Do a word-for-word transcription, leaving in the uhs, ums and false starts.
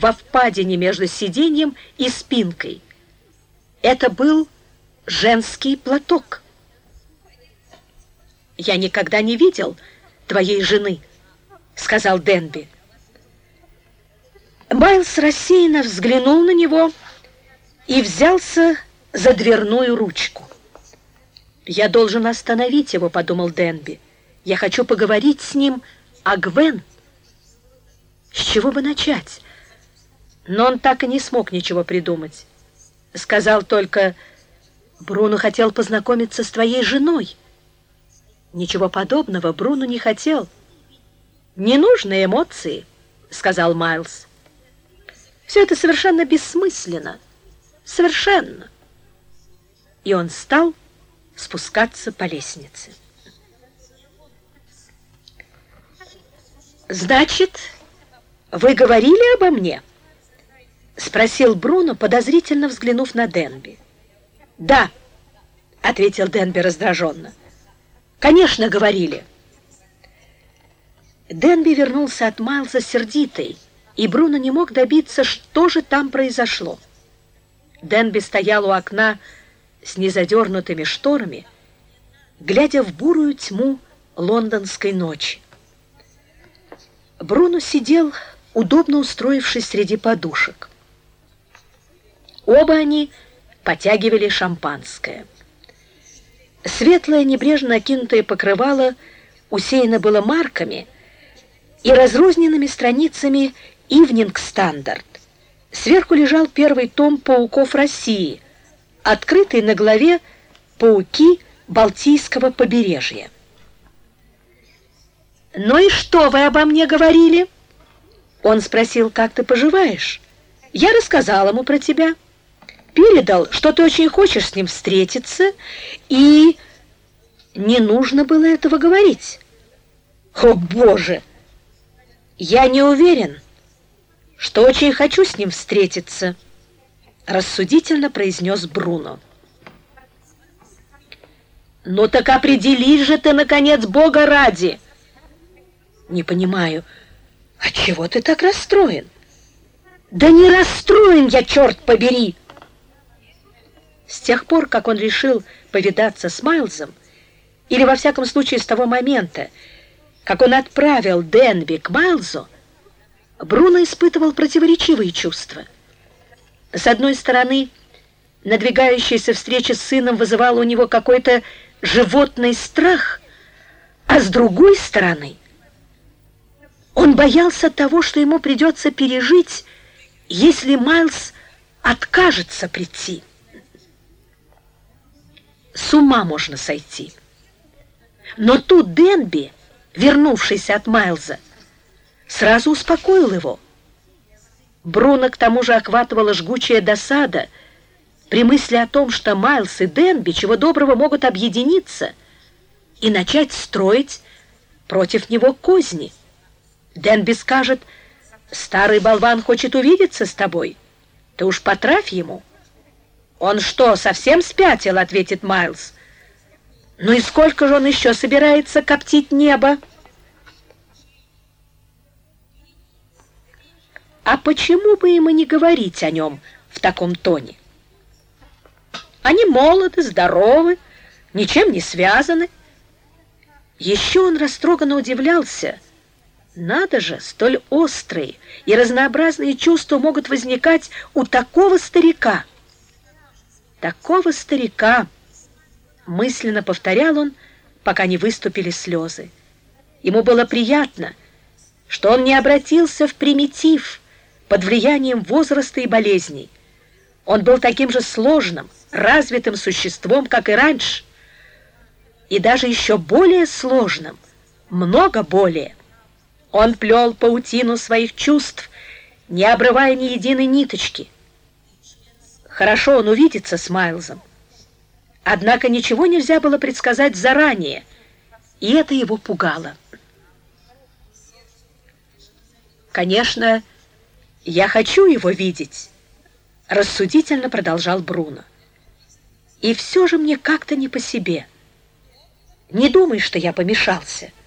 во впадине между сиденьем и спинкой. Это был женский платок. «Я никогда не видел твоей жены», — сказал Денби. Майлз рассеянно взглянул на него и взялся за дверную ручку. «Я должен остановить его», — подумал Денби. «Я хочу поговорить с ним о Гвен». С чего бы начать? Но он так и не смог ничего придумать. Сказал только: «Бруно хотел познакомиться с твоей женой». Ничего подобного Бруно не хотел. «Не нужны эмоции», — сказал Майлз. «Все это совершенно бессмысленно. Совершенно». И он стал спускаться по лестнице. «Значит, вы говорили обо мне?» — спросил Бруно, подозрительно взглянув на Денби. «Да», — ответил Денби раздраженно. «Конечно, говорили». Денби вернулся от Майлза сердитый, и Бруно не мог добиться, что же там произошло. Денби стоял у окна с незадернутыми шторами, глядя в бурую тьму лондонской ночи. Бруно сидел, удобно устроившись среди подушек. Оба они потягивали шампанское. Светлое, небрежно накинутое покрывало усеяно было марками и разрозненными страницами «Ивнинг Стандарт». Сверху лежал первый том «Пауков России», открытый на главе «Пауки Балтийского побережья». «Ну и что вы обо мне говорили?» Он спросил: «Как ты поживаешь?» Я рассказал ему про тебя, передал, что ты очень хочешь с ним встретиться, и не нужно было этого говорить. О, Боже! Я не уверен, что очень хочу с ним встретиться, рассудительно произнес Бруно. Ну так определись же ты, наконец, Бога ради! Не понимаю, отчего ты так расстроен? Да не расстроен я, черт побери! С тех пор, как он решил повидаться с Майлзом, или во всяком случае с того момента, как он отправил Денби к Майлзу, Бруно испытывал противоречивые чувства. С одной стороны, надвигающаяся встреча с сыном вызывала у него какой-то животный страх, а с другой стороны, он боялся того, что ему придется пережить, если Майлз откажется прийти. С ума можно сойти. Но тут Денби, вернувшийся от Майлза, сразу успокоил его. Бруно к тому же охватывала жгучая досада при мысли о том, что Майлз и Денби чего доброго могут объединиться и начать строить против него козни. Денби скажет: «Старый болван хочет увидеться с тобой. Ты уж потравь ему». «Он что, совсем спятил?» — ответит Майлз. «Ну и сколько же он еще собирается коптить небо?» А почему бы им и не говорить о нем в таком тоне? Они молоды, здоровы, ничем не связаны. Еще он растроганно удивлялся. Надо же, столь острые и разнообразные чувства могут возникать у такого старика. Такого старика, мысленно повторял он, пока не выступили слезы. Ему было приятно, что он не обратился в примитив под влиянием возраста и болезней. Он был таким же сложным, развитым существом, как и раньше, и даже еще более сложным, много более. Он плел паутину своих чувств, не обрывая ни единой ниточки. Хорошо он увидится с Майлзом. Однако ничего нельзя было предсказать заранее, и это его пугало. «Конечно, я хочу его видеть», — рассудительно продолжал Бруно. «И все же мне как-то не по себе. Не думай, что я помешался.